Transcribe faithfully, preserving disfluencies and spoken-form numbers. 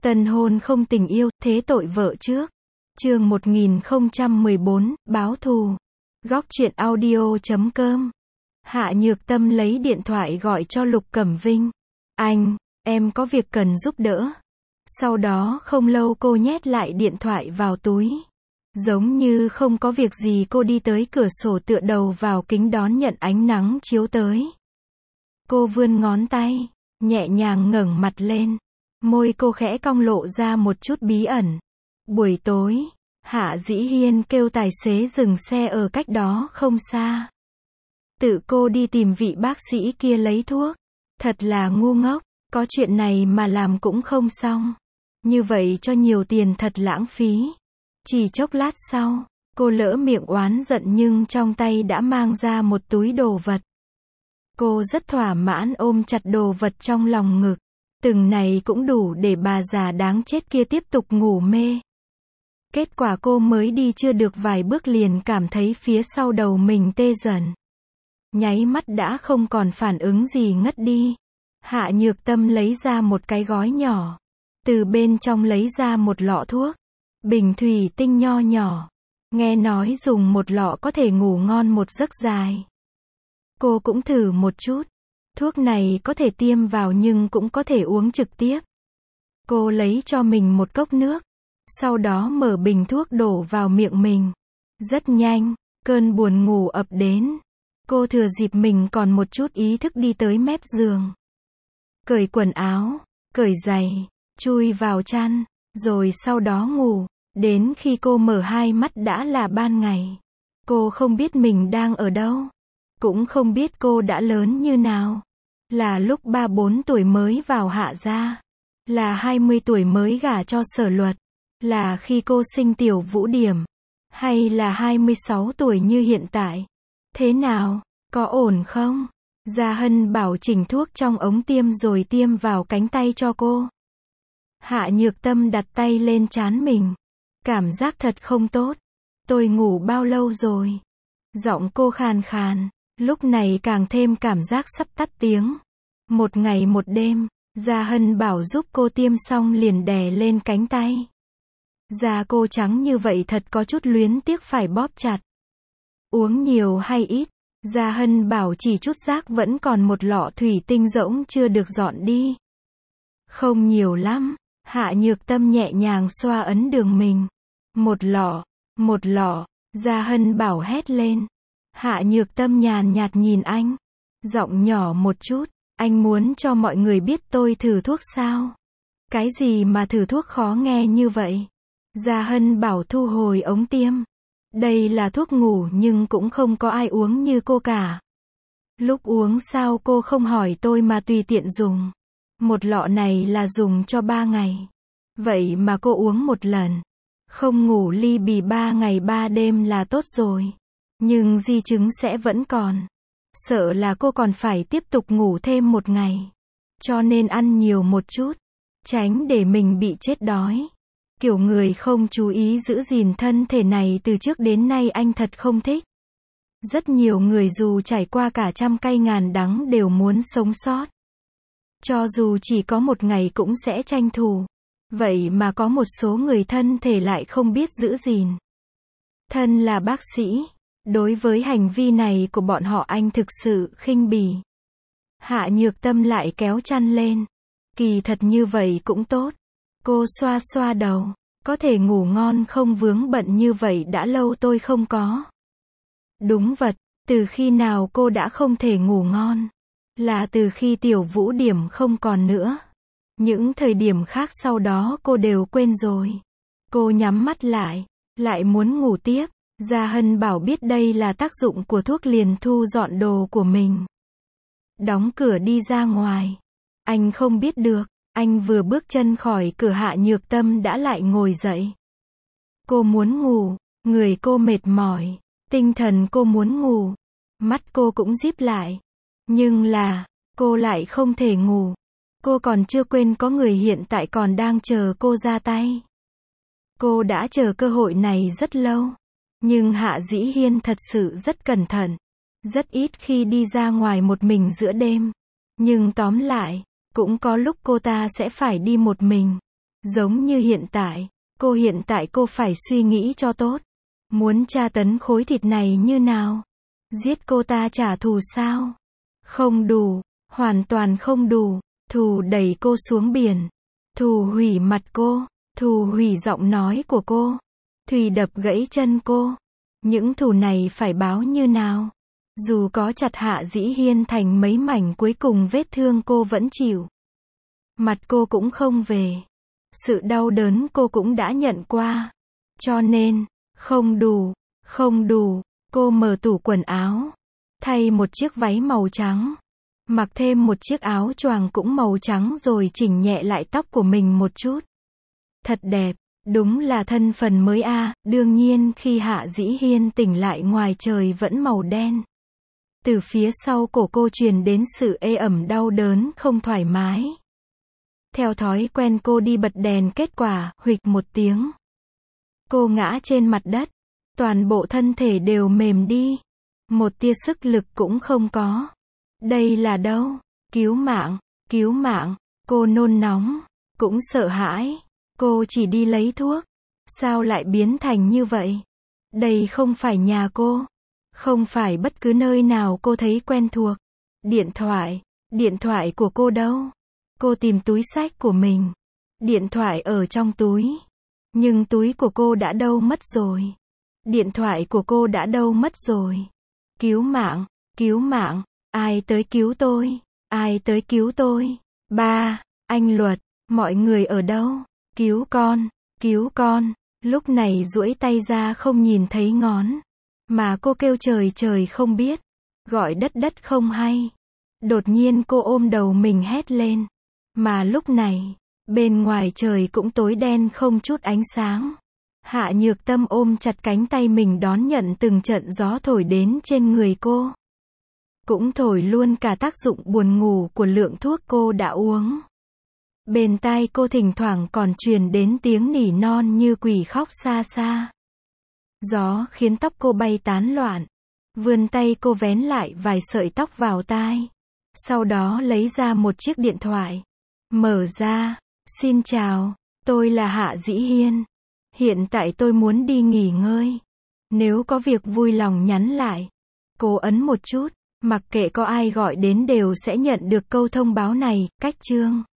Tân hôn không tình yêu, thế tội vợ trước. Chương một nghìn không trăm mười bốn, báo thù. Góc truyện audio chấm com. Hạ Nhược Tâm lấy điện thoại gọi cho Lục Cẩm Vinh. Anh, em có việc cần giúp đỡ. Sau đó không lâu cô nhét lại điện thoại vào túi. Giống như không có việc gì, cô đi tới cửa sổ tựa đầu vào kính đón nhận ánh nắng chiếu tới. Cô vươn ngón tay, nhẹ nhàng ngẩng mặt lên. Môi cô khẽ cong lộ ra một chút bí ẩn. Buổi tối, Hạ Dĩ Hiên kêu tài xế dừng xe ở cách đó không xa. Tự cô đi tìm vị bác sĩ kia lấy thuốc. Thật là ngu ngốc, có chuyện này mà làm cũng không xong. Như vậy cho nhiều tiền thật lãng phí. Chỉ chốc lát sau, cô lỡ miệng oán giận nhưng trong tay đã mang ra một túi đồ vật. Cô rất thỏa mãn ôm chặt đồ vật trong lòng ngực. Từng này cũng đủ để bà già đáng chết kia tiếp tục ngủ mê. Kết quả cô mới đi chưa được vài bước liền cảm thấy phía sau đầu mình tê dần. Nháy mắt đã không còn phản ứng gì ngất đi. Hạ Nhược Tâm lấy ra một cái gói nhỏ. Từ bên trong lấy ra một lọ thuốc. Bình thủy tinh nho nhỏ. Nghe nói dùng một lọ có thể ngủ ngon một giấc dài. Cô cũng thử một chút. Thuốc này có thể tiêm vào nhưng cũng có thể uống trực tiếp. Cô lấy cho mình một cốc nước. Sau đó mở bình thuốc đổ vào miệng mình. Rất nhanh, cơn buồn ngủ ập đến. Cô thừa dịp mình còn một chút ý thức đi tới mép giường. Cởi quần áo, cởi giày, chui vào chăn, rồi sau đó ngủ. Đến khi cô mở hai mắt đã là ban ngày. Cô không biết mình đang ở đâu. Cũng không biết cô đã lớn như nào. Là lúc ba bốn tuổi mới vào Hạ gia. Là hai mươi tuổi mới gả cho Sở Luật. Là khi cô sinh Tiểu Vũ Điểm. Hay là hai mươi sáu tuổi như hiện tại. Thế nào, có ổn không? Gia Hân bảo chỉnh thuốc trong ống tiêm rồi tiêm vào cánh tay cho cô. Hạ Nhược Tâm đặt tay lên trán mình. Cảm giác thật không tốt. Tôi ngủ bao lâu rồi? Giọng cô khàn khàn. Lúc này càng thêm cảm giác sắp tắt tiếng. Một ngày một đêm, Gia Hân bảo giúp cô tiêm xong liền đè lên cánh tay. Da cô trắng như vậy thật có chút luyến tiếc phải bóp chặt. Uống nhiều hay ít? Gia Hân bảo chỉ chút rác vẫn còn một lọ thủy tinh rỗng chưa được dọn đi. Không nhiều lắm. Hạ Nhược Tâm nhẹ nhàng xoa ấn đường mình. Một lọ, một lọ, Gia Hân bảo hét lên. Hạ Nhược Tâm nhàn nhạt nhìn anh. Giọng nhỏ một chút. Anh muốn cho mọi người biết tôi thử thuốc sao? Cái gì mà thử thuốc khó nghe như vậy? Gia Hân bảo thu hồi ống tiêm. Đây là thuốc ngủ nhưng cũng không có ai uống như cô cả. Lúc uống sao cô không hỏi tôi mà tùy tiện dùng. Một lọ này là dùng cho ba ngày. Vậy mà cô uống một lần. Không ngủ ly bì ba ngày ba đêm là tốt rồi. Nhưng di chứng sẽ vẫn còn. Sợ là cô còn phải tiếp tục ngủ thêm một ngày. Cho nên ăn nhiều một chút. Tránh để mình bị chết đói. Kiểu người không chú ý giữ gìn thân thể này từ trước đến nay anh thật không thích. Rất nhiều người dù trải qua cả trăm cay ngàn đắng đều muốn sống sót. Cho dù chỉ có một ngày cũng sẽ tranh thủ. Vậy mà có một số người thân thể lại không biết giữ gìn. Thân là bác sĩ. Đối với hành vi này của bọn họ anh thực sự khinh bỉ. Hạ Nhược Tâm lại kéo chăn lên. Kỳ thật như vậy cũng tốt. Cô xoa xoa đầu. Có thể ngủ ngon không vướng bận như vậy đã lâu tôi không có. Đúng vật, từ khi nào cô đã không thể ngủ ngon? Là từ khi Tiểu Vũ Điểm không còn nữa. Những thời điểm khác sau đó cô đều quên rồi. Cô nhắm mắt lại, lại muốn ngủ tiếp. Gia Hân bảo biết đây là tác dụng của thuốc liền thu dọn đồ của mình. Đóng cửa đi ra ngoài. Anh không biết được, anh vừa bước chân khỏi cửa Hạ Nhược Tâm đã lại ngồi dậy. Cô muốn ngủ, người cô mệt mỏi, tinh thần cô muốn ngủ, mắt cô cũng díp lại. Nhưng là, cô lại không thể ngủ. Cô còn chưa quên có người hiện tại còn đang chờ cô ra tay. Cô đã chờ cơ hội này rất lâu. Nhưng Hạ Dĩ Hiên thật sự rất cẩn thận. Rất ít khi đi ra ngoài một mình giữa đêm. Nhưng tóm lại, cũng có lúc cô ta sẽ phải đi một mình. Giống như hiện tại, cô hiện tại cô phải suy nghĩ cho tốt. Muốn tra tấn khối thịt này như nào? Giết cô ta trả thù sao? Không đủ, hoàn toàn không đủ. Thù đẩy cô xuống biển. Thù hủy mặt cô. Thù hủy giọng nói của cô. Thùy đập gãy chân cô. Những thù này phải báo như nào? Dù có chặt Hạ Dĩ Hiên thành mấy mảnh cuối cùng vết thương cô vẫn chịu. Mặt cô cũng không về. Sự đau đớn cô cũng đã nhận qua. Cho nên, không đủ, không đủ. Cô mở tủ quần áo. Thay một chiếc váy màu trắng. Mặc thêm một chiếc áo choàng cũng màu trắng rồi chỉnh nhẹ lại tóc của mình một chút. Thật đẹp, đúng là thân phần mới a. À. Đương nhiên khi Hạ Dĩ Hiên tỉnh lại ngoài trời vẫn màu đen. Từ phía sau cổ cô truyền đến sự ê ẩm đau đớn không thoải mái. Theo thói quen cô đi bật đèn, kết quả, huỵch một tiếng. Cô ngã trên mặt đất. Toàn bộ thân thể đều mềm đi. Một tia sức lực cũng không có. Đây là đâu? Cứu mạng, cứu mạng. Cô nôn nóng, cũng sợ hãi. Cô chỉ đi lấy thuốc. Sao lại biến thành như vậy? Đây không phải nhà cô. Không phải bất cứ nơi nào cô thấy quen thuộc. Điện thoại, điện thoại của cô đâu? Cô tìm túi xách của mình. Điện thoại ở trong túi. Nhưng túi của cô đã đâu mất rồi. Điện thoại của cô đã đâu mất rồi. Cứu mạng, cứu mạng. Ai tới cứu tôi? Ai tới cứu tôi? Ba, anh Luật, mọi người ở đâu? Cứu con, cứu con. Lúc này duỗi tay ra không nhìn thấy ngón. Mà cô kêu trời trời không biết. Gọi đất đất không hay. Đột nhiên cô ôm đầu mình hét lên. Mà lúc này, bên ngoài trời cũng tối đen không chút ánh sáng. Hạ Nhược Tâm ôm chặt cánh tay mình đón nhận từng trận gió thổi đến trên người cô. Cũng thổi luôn cả tác dụng buồn ngủ của lượng thuốc cô đã uống. Bên tai cô thỉnh thoảng còn truyền đến tiếng nỉ non như quỷ khóc xa xa. Gió khiến tóc cô bay tán loạn. Vươn tay cô vén lại vài sợi tóc vào tai. Sau đó lấy ra một chiếc điện thoại. Mở ra. Xin chào, tôi là Hạ Dĩ Hiên. Hiện tại tôi muốn đi nghỉ ngơi. Nếu có việc vui lòng nhắn lại. Cô ấn một chút. Mặc kệ có ai gọi đến đều sẽ nhận được câu thông báo này. Cách chương